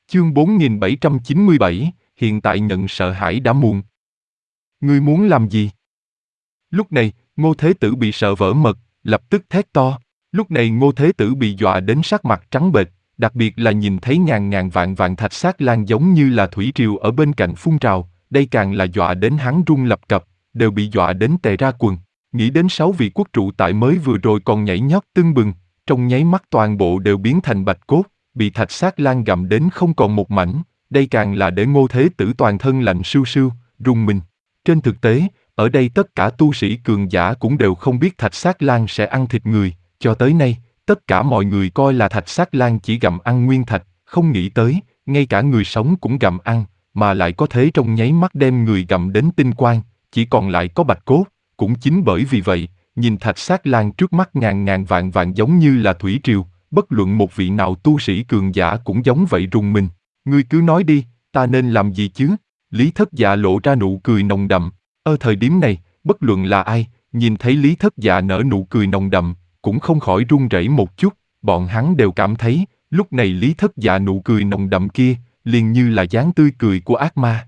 Chương 4797, hiện tại nhận sợ hãi đã muộn. Ngươi muốn làm gì? Lúc này, Ngô Thế Tử bị sợ vỡ mật, lập tức thét to. Lúc này Ngô Thế Tử bị dọa đến sắc mặt trắng bệch, đặc biệt là nhìn thấy ngàn ngàn vạn vạn thạch sát lan giống như là thủy triều ở bên cạnh phun trào, đây càng là dọa đến hắn run lập cập, đều bị dọa đến tè ra quần. Nghĩ đến 6 vị quốc trụ tại mới vừa rồi còn nhảy nhót tưng bừng, trong nháy mắt toàn bộ đều biến thành bạch cốt, bị thạch sát lan gặm đến không còn một mảnh, đây càng là để Ngô Thế Tử toàn thân lạnh sưu sưu, rùng mình. Trên thực tế, ở đây tất cả tu sĩ cường giả cũng đều không biết thạch sát lan sẽ ăn thịt người, cho tới nay, tất cả mọi người coi là thạch sát lan chỉ gặm ăn nguyên thạch, không nghĩ tới, ngay cả người sống cũng gặm ăn, mà lại có thế trong nháy mắt đem người gặm đến tinh quang, chỉ còn lại có bạch cốt. Cũng chính bởi vì vậy, nhìn thạch sát lan trước mắt ngàn ngàn vạn vạn giống như là thủy triều, bất luận một vị nào tu sĩ cường giả cũng giống vậy rùng mình. Ngươi cứ nói đi, ta nên làm gì chứ? Lý Thất Dạ lộ ra nụ cười nồng đậm. Ở thời điểm này, bất luận là ai, nhìn thấy Lý Thất Dạ nở nụ cười nồng đậm, cũng không khỏi run rẩy một chút, bọn hắn đều cảm thấy, lúc này Lý Thất Dạ nụ cười nồng đậm kia, liền như là dáng tươi cười của ác ma.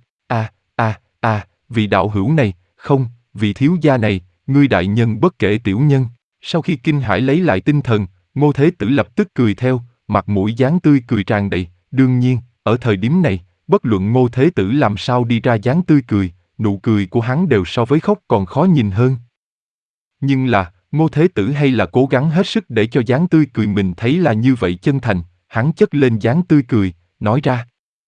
Vị đạo hữu này, không, vị thiếu gia này, ngươi đại nhân bất kể tiểu nhân. Sau khi kinh hãi lấy lại tinh thần, Ngô Thế Tử lập tức cười theo, mặt mũi dáng tươi cười tràn đầy. Đương nhiên, ở thời điểm này, bất luận Ngô Thế Tử làm sao đi ra dáng tươi cười, nụ cười của hắn đều so với khóc còn khó nhìn hơn. Nhưng là, Ngô Thế Tử hay là cố gắng hết sức để cho dáng tươi cười mình thấy là như vậy chân thành, hắn chất lên dáng tươi cười, nói ra.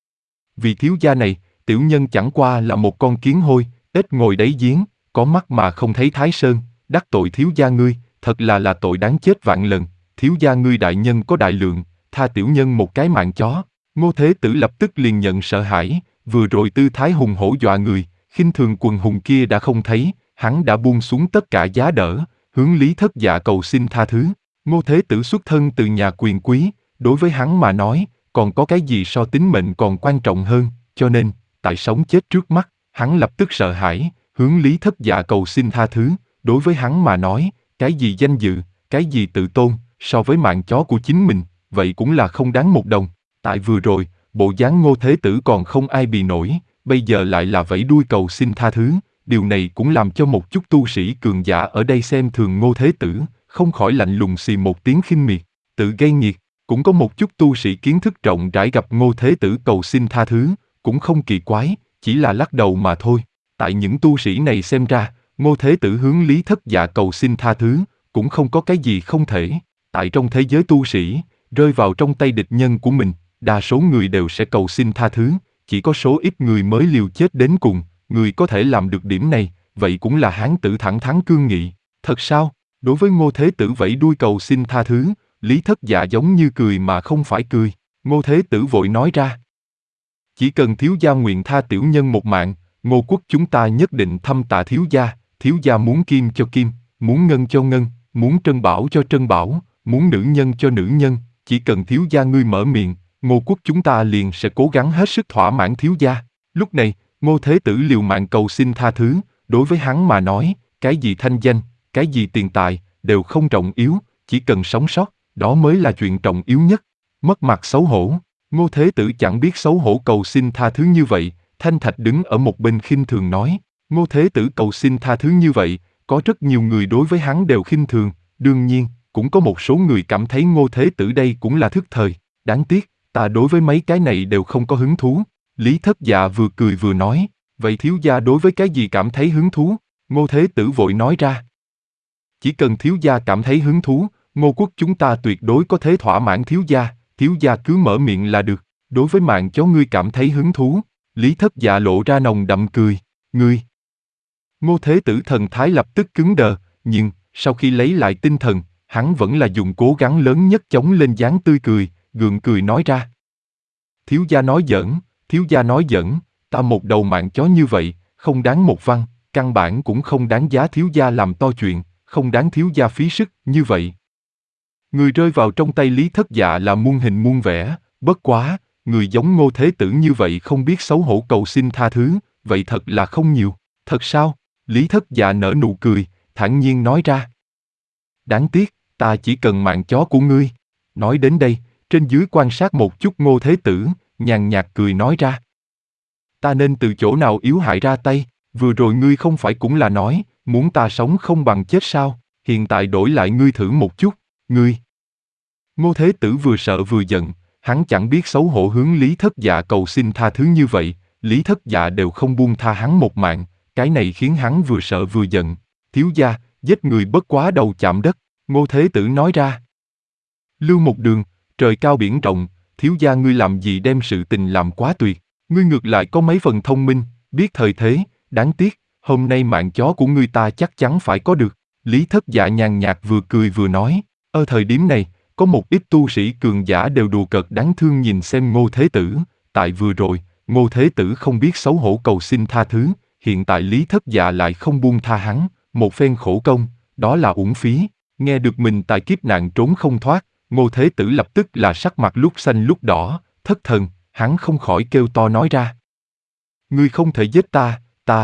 Vì thiếu gia này, tiểu nhân chẳng qua là một con kiến hôi, ếch ngồi đáy giếng, có mắt mà không thấy Thái Sơn, đắc tội thiếu gia ngươi, thật là tội đáng chết vạn lần, thiếu gia ngươi đại nhân có đại lượng, tha tiểu nhân một cái mạng chó. Ngô Thế Tử lập tức liền nhận sợ hãi, vừa rồi tư thái hùng hổ dọa người, khinh thường quần hùng kia đã không thấy, hắn đã buông xuống tất cả giá đỡ, hướng Lý Thất Dạ cầu xin tha thứ. Ngô Thế Tử xuất thân từ nhà quyền quý, đối với hắn mà nói, còn có cái gì so tính mệnh còn quan trọng hơn, cho nên, tại sống chết trước mắt, hắn lập tức sợ hãi, hướng Lý Thất Dạ cầu xin tha thứ, đối với hắn mà nói, cái gì danh dự, cái gì tự tôn, so với mạng chó của chính mình, vậy cũng là không đáng một đồng. Tại vừa rồi, bộ dáng Ngô Thế Tử còn không ai bì nổi, bây giờ lại là vẫy đuôi cầu xin tha thứ, điều này cũng làm cho một chút tu sĩ cường giả ở đây xem thường Ngô Thế Tử, không khỏi lạnh lùng xì một tiếng khinh miệt, tự gây nghiệt. Cũng có một chút tu sĩ kiến thức rộng rãi gặp Ngô Thế Tử cầu xin tha thứ, cũng không kỳ quái, chỉ là lắc đầu mà thôi. Tại những tu sĩ này xem ra, Ngô Thế Tử hướng Lý Thất Dạ cầu xin tha thứ, cũng không có cái gì không thể. Tại trong thế giới tu sĩ, rơi vào trong tay địch nhân của mình, đa số người đều sẽ cầu xin tha thứ, chỉ có số ít người mới liều chết đến cùng, người có thể làm được điểm này, vậy cũng là hán tử thẳng thắn cương nghị. Thật sao? Đối với Ngô Thế Tử vẫy đuôi cầu xin tha thứ, Lý Thất Dạ giống như cười mà không phải cười. Ngô Thế Tử vội nói ra. Chỉ cần thiếu gia nguyện tha tiểu nhân một mạng, Ngô quốc chúng ta nhất định thăm tạ thiếu gia muốn kim cho kim, muốn ngân cho ngân, muốn trân bảo cho trân bảo, muốn nữ nhân cho nữ nhân, chỉ cần thiếu gia ngươi mở miệng, Ngô quốc chúng ta liền sẽ cố gắng hết sức thỏa mãn thiếu gia. Lúc này, Ngô Thế Tử liều mạng cầu xin tha thứ, đối với hắn mà nói, cái gì thanh danh, cái gì tiền tài, đều không trọng yếu, chỉ cần sống sót, đó mới là chuyện trọng yếu nhất. Mất mặt xấu hổ, Ngô Thế Tử chẳng biết xấu hổ cầu xin tha thứ như vậy, Thanh Thạch đứng ở một bên khinh thường nói, Ngô Thế Tử cầu xin tha thứ như vậy, có rất nhiều người đối với hắn đều khinh thường, đương nhiên, cũng có một số người cảm thấy Ngô Thế Tử đây cũng là thức thời, đáng tiếc, ta đối với mấy cái này đều không có hứng thú. Lý Thất Dạ vừa cười vừa nói, vậy thiếu gia đối với cái gì cảm thấy hứng thú? Ngô Thế Tử vội nói ra. Chỉ cần thiếu gia cảm thấy hứng thú, Ngô quốc chúng ta tuyệt đối có thể thỏa mãn thiếu gia cứ mở miệng là được. Đối với mạng chó ngươi cảm thấy hứng thú, Lý Thất Dạ lộ ra nồng đậm cười, ngươi. Ngô Thế Tử thần thái lập tức cứng đờ, nhưng, sau khi lấy lại tinh thần, hắn vẫn là dùng cố gắng lớn nhất chống lên dáng tươi cười, gượng cười nói ra. Thiếu gia nói giỡn, ta một đầu mạng chó như vậy, không đáng một văn, căn bản cũng không đáng giá thiếu gia làm to chuyện, không đáng thiếu gia phí sức như vậy. Người rơi vào trong tay Lý Thất Dạ là muôn hình muôn vẻ, bất quá, người giống Ngô Thế Tử như vậy không biết xấu hổ cầu xin tha thứ, vậy thật là không nhiều. Thật sao? Lý Thất Dạ nở nụ cười, thản nhiên nói ra. Đáng tiếc, ta chỉ cần mạng chó của ngươi. Nói đến đây, trên dưới quan sát một chút Ngô Thế Tử, nhàn nhạt cười nói ra. Ta nên từ chỗ nào yếu hại ra tay, vừa rồi ngươi không phải cũng là nói, muốn ta sống không bằng chết sao, hiện tại đổi lại ngươi thử một chút, ngươi. Ngô Thế Tử vừa sợ vừa giận, hắn chẳng biết xấu hổ hướng Lý Thất Dạ cầu xin tha thứ như vậy, Lý Thất Dạ đều không buông tha hắn một mạng, cái này khiến hắn vừa sợ vừa giận. Thiếu gia, giết người bất quá đầu chạm đất, Ngô Thế Tử nói ra. Lưu một đường, trời cao biển rộng, thiếu gia ngươi làm gì đem sự tình làm quá tuyệt, ngươi ngược lại có mấy phần thông minh, biết thời thế, đáng tiếc, hôm nay mạng chó của ngươi ta chắc chắn phải có được. Lý Thất Dạ nhàn nhạt vừa cười vừa nói, ở thời điểm này, có một ít tu sĩ cường giả đều đùa cợt đáng thương nhìn xem Ngô Thế Tử, tại vừa rồi, Ngô Thế Tử không biết xấu hổ cầu xin tha thứ, hiện tại Lý Thất Dạ lại không buông tha hắn, một phen khổ công, đó là uổng phí. Nghe được mình tại kiếp nạn trốn không thoát, Ngô Thế Tử lập tức là sắc mặt lúc xanh lúc đỏ, thất thần, hắn không khỏi kêu to nói ra. Ngươi không thể giết ta,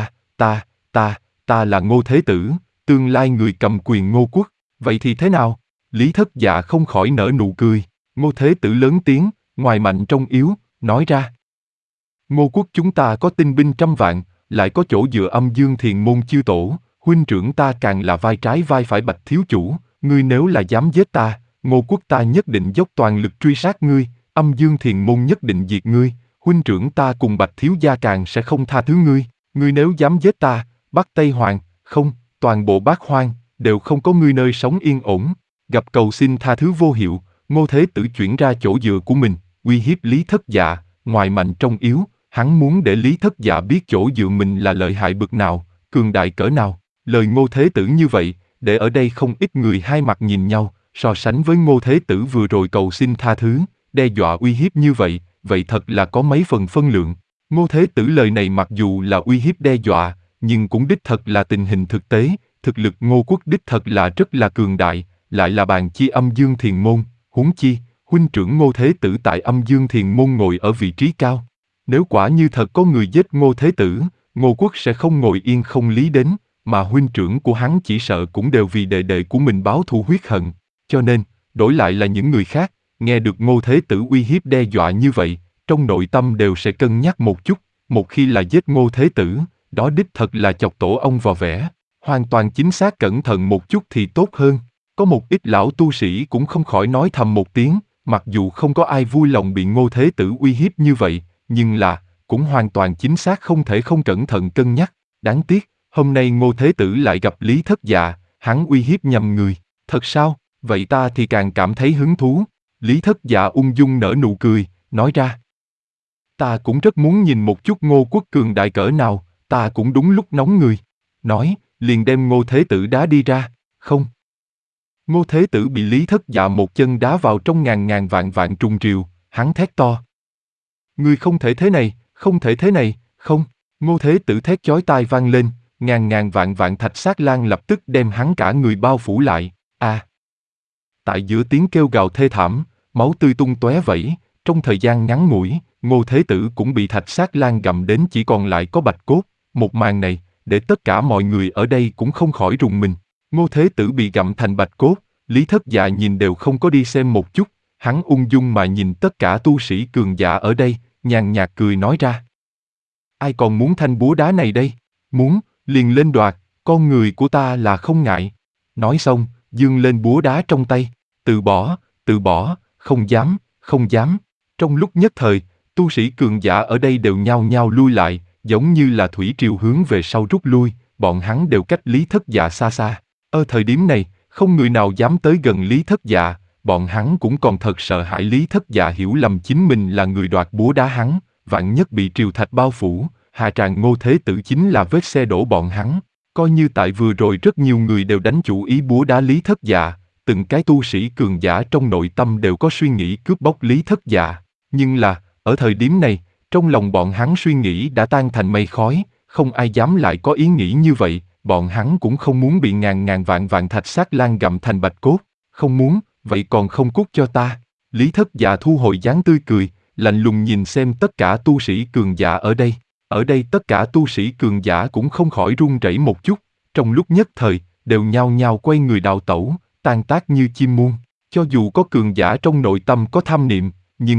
ta là Ngô Thế Tử, tương lai người cầm quyền Ngô Quốc, vậy thì thế nào? Lý Thất Dạ không khỏi nở nụ cười, Ngô Thế Tử lớn tiếng, ngoài mạnh trong yếu, nói ra. Ngô Quốc chúng ta có tinh binh trăm vạn, lại có chỗ dựa Âm Dương Thiền Môn chư tổ, huynh trưởng ta càng là vai trái vai phải Bạch thiếu chủ, ngươi nếu là dám giết ta, Ngô Quốc ta nhất định dốc toàn lực truy sát ngươi, Âm Dương Thiền Môn nhất định diệt ngươi, huynh trưởng ta cùng Bạch thiếu gia càng sẽ không tha thứ ngươi, ngươi nếu dám giết ta, Bắc Tây Hoàng, không, toàn bộ Bát Hoang, đều không có ngươi nơi sống yên ổn. Gặp cầu xin tha thứ vô hiệu, Ngô Thế Tử chuyển ra chỗ dựa của mình, uy hiếp Lý Thất Dạ, ngoài mạnh trong yếu, hắn muốn để Lý Thất Dạ biết chỗ dựa mình là lợi hại bực nào, cường đại cỡ nào. Lời Ngô Thế Tử như vậy, để ở đây không ít người hai mặt nhìn nhau, so sánh với Ngô Thế Tử vừa rồi cầu xin tha thứ, đe dọa uy hiếp như vậy, vậy thật là có mấy phần phân lượng. Ngô Thế Tử lời này mặc dù là uy hiếp đe dọa, nhưng cũng đích thật là tình hình thực tế, thực lực Ngô Quốc đích thật là rất là cường đại, lại là bàn chi Âm Dương Thiền Môn, huống chi, huynh trưởng Ngô Thế Tử tại Âm Dương Thiền Môn ngồi ở vị trí cao. Nếu quả như thật có người giết Ngô Thế Tử, Ngô Quốc sẽ không ngồi yên không lý đến, mà huynh trưởng của hắn chỉ sợ cũng đều vì đệ đệ của mình báo thù huyết hận. Cho nên, đổi lại là những người khác, nghe được Ngô Thế Tử uy hiếp đe dọa như vậy, trong nội tâm đều sẽ cân nhắc một chút, một khi là giết Ngô Thế Tử, đó đích thật là chọc tổ ong vò vẽ, hoàn toàn chính xác cẩn thận một chút thì tốt hơn. Có một ít lão tu sĩ cũng không khỏi nói thầm một tiếng, mặc dù không có ai vui lòng bị Ngô Thế Tử uy hiếp như vậy, nhưng là, cũng hoàn toàn chính xác không thể không cẩn thận cân nhắc. Đáng tiếc, hôm nay Ngô Thế Tử lại gặp Lý Thất Dạ, hắn uy hiếp nhầm người. Thật sao? Vậy ta thì càng cảm thấy hứng thú. Lý Thất Dạ ung dung nở nụ cười, nói ra. Ta cũng rất muốn nhìn một chút Ngô Quốc cường đại cỡ nào, ta cũng đúng lúc nóng người. Nói, liền đem Ngô Thế Tử đá đi ra. Không. Ngô Thế Tử bị Lý Thất Dạ một chân đá vào trong ngàn ngàn vạn vạn trùng triều, hắn thét to. Ngươi không thể thế này, không thể thế này, không. Ngô Thế Tử thét chói tai vang lên, ngàn ngàn vạn vạn thạch sát lan lập tức đem hắn cả người bao phủ lại. Tại giữa tiếng kêu gào thê thảm, máu tươi tung tóe vẩy, trong thời gian ngắn ngủi, Ngô Thế Tử cũng bị thạch sát lan gặm đến chỉ còn lại có bạch cốt. Một màn này, để tất cả mọi người ở đây cũng không khỏi rùng mình. Ngô Thế Tử bị gặm thành bạch cốt, Lý Thất Dạ nhìn đều không có đi xem một chút, hắn ung dung mà nhìn tất cả tu sĩ cường giả ở đây, nhàn nhạt cười nói ra. Ai còn muốn thanh búa đá này đây? Muốn, liền lên đoạt, con người của ta là không ngại. Nói xong, giương lên búa đá trong tay, từ bỏ, không dám, không dám. Trong lúc nhất thời, tu sĩ cường giả ở đây đều nhao nhao lui lại, giống như là thủy triều hướng về sau rút lui, bọn hắn đều cách Lý Thất Dạ xa xa. Ở thời điểm này, không người nào dám tới gần Lý Thất Dạ, bọn hắn cũng còn thật sợ hãi Lý Thất Dạ hiểu lầm chính mình là người đoạt búa đá hắn, vạn nhất bị triều thạch bao phủ, hạ tràng Ngô Thế Tử chính là vết xe đổ bọn hắn. Coi như tại vừa rồi rất nhiều người đều đánh chủ ý búa đá Lý Thất Dạ, từng cái tu sĩ cường giả trong nội tâm đều có suy nghĩ cướp bóc Lý Thất Dạ, nhưng là, ở thời điểm này, trong lòng bọn hắn suy nghĩ đã tan thành mây khói, không ai dám lại có ý nghĩ như vậy, bọn hắn cũng không muốn bị ngàn ngàn vạn vạn thạch sát lan gặm thành bạch cốt, không muốn, vậy còn không cút cho ta. Lý Thất Dạ thu hồi dáng tươi cười, lạnh lùng nhìn xem tất cả tu sĩ cường giả ở đây. Ở đây tất cả tu sĩ cường giả cũng không khỏi run rẩy một chút, trong lúc nhất thời, đều nhao nhao quay người đào tẩu, tan tác như chim muôn. Cho dù có cường giả trong nội tâm có tham niệm, nhưng là,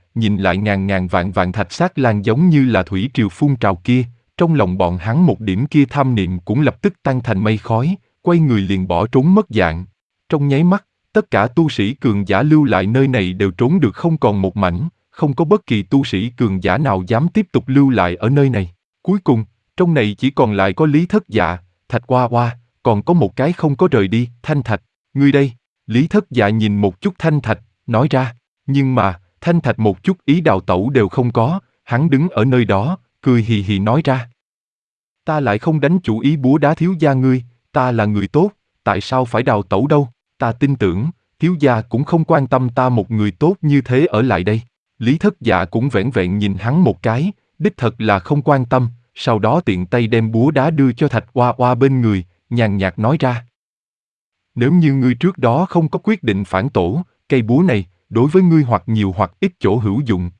nhìn lại ngàn ngàn vạn vạn thạch xác lan giống như là thủy triều phun trào kia, trong lòng bọn hắn một điểm kia tham niệm cũng lập tức tan thành mây khói, quay người liền bỏ trốn mất dạng. Trong nháy mắt, tất cả tu sĩ cường giả lưu lại nơi này đều trốn được không còn một mảnh, không có bất kỳ tu sĩ cường giả nào dám tiếp tục lưu lại ở nơi này. Cuối cùng, trong này chỉ còn lại có Lý Thất Dạ, Thạch Hoa Hoa, còn có một cái không có rời đi, Thanh Thạch. Ngươi đây, Lý Thất Dạ nhìn một chút Thanh Thạch, nói ra, nhưng mà, Thanh Thạch một chút ý đào tẩu đều không có, hắn đứng ở nơi đó, cười hì hì nói ra. Ta lại không đánh chủ ý búa đá thiếu gia ngươi, ta là người tốt, tại sao phải đào tẩu đâu, ta tin tưởng, thiếu gia cũng không quan tâm ta một người tốt như thế ở lại đây. Lý Thất Dạ cũng vẻn vẹn nhìn hắn một cái, đích thật là không quan tâm, sau đó tiện tay đem búa đá đưa cho Thạch Hoa Hoa bên người, nhàn nhạt nói ra. Nếu như ngươi trước đó không có quyết định phản tổ, cây búa này, đối với ngươi hoặc nhiều hoặc ít chỗ hữu dụng,